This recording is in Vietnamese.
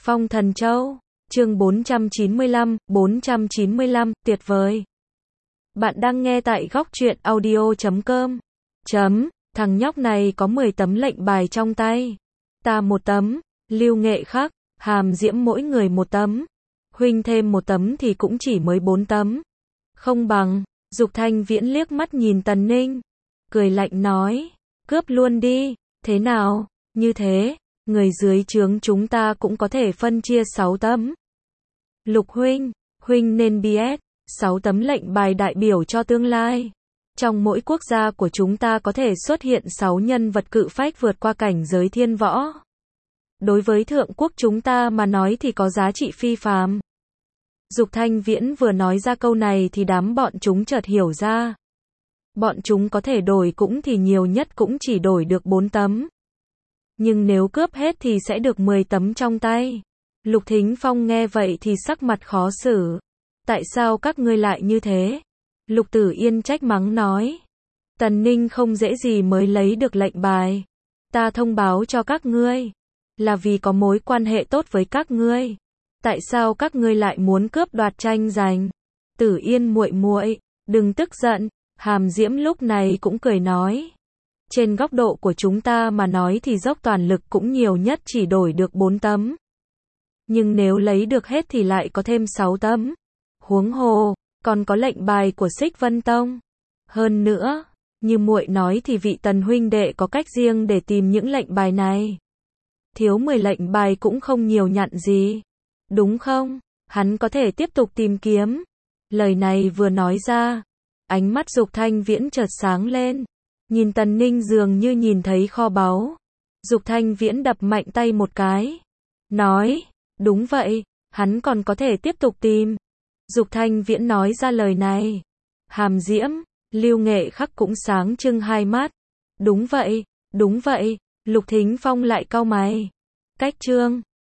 Phong Thần Châu, chương 495, tuyệt vời. Bạn đang nghe tại góc truyện audio.com. Thằng nhóc này có 10 tấm lệnh bài trong tay. Ta 1 tấm, Lưu Nghệ Khắc, Hàm Diễm mỗi người 1 tấm. Huynh thêm 1 tấm thì cũng chỉ mới 4 tấm. Không bằng, Dục Thanh Viễn liếc mắt nhìn Tần Ninh. Cười lạnh nói, cướp luôn đi, thế nào, như thế, người dưới trướng chúng ta cũng có thể phân chia 6 tấm. Lục huynh nên biết, 6 tấm lệnh bài đại biểu cho tương lai. Trong mỗi quốc gia của chúng ta có thể xuất hiện 6 nhân vật cự phách vượt qua cảnh giới thiên võ. Đối với thượng quốc chúng ta mà nói thì có giá trị phi phàm. Dục Thanh Viễn vừa nói ra câu này thì đám bọn chúng chợt hiểu ra. Bọn chúng có thể đổi cũng thì nhiều nhất cũng chỉ đổi được 4 tấm. Nhưng nếu cướp hết thì sẽ được 10 tấm trong tay. Lục Thính Phong nghe vậy thì sắc mặt khó xử. Tại sao các ngươi lại như thế? Lục Tử Yên trách mắng nói. Tần Ninh không dễ gì mới lấy được lệnh bài. Ta thông báo cho các ngươi. Là vì có mối quan hệ tốt với các ngươi. Tại sao các ngươi lại muốn cướp đoạt tranh giành? Tử Yên muội muội, đừng tức giận. Hàm Diễm lúc này cũng cười nói. Trên góc độ của chúng ta mà nói thì dốc toàn lực cũng nhiều nhất chỉ đổi được 4 tấm. Nhưng nếu lấy được hết thì lại có thêm 6 tấm. Huống hồ, còn có lệnh bài của Xích Vân Tông. Hơn nữa, như muội nói thì vị Tần huynh đệ có cách riêng để tìm những lệnh bài này. Thiếu 10 lệnh bài cũng không nhiều nhặn gì. Đúng không? Hắn có thể tiếp tục tìm kiếm. Lời này vừa nói ra, ánh mắt Dục Thanh Viễn chợt sáng lên. Nhìn Tần Ninh dường như nhìn thấy kho báu. Dục Thanh Viễn đập mạnh tay một cái. Nói, đúng vậy, hắn còn có thể tiếp tục tìm. Dục Thanh Viễn nói ra lời này. Hàm Diễm, Lưu Nghệ Khắc cũng sáng trưng hai mắt. Đúng vậy, Lục Thính Phong lại cau mày. Cách chương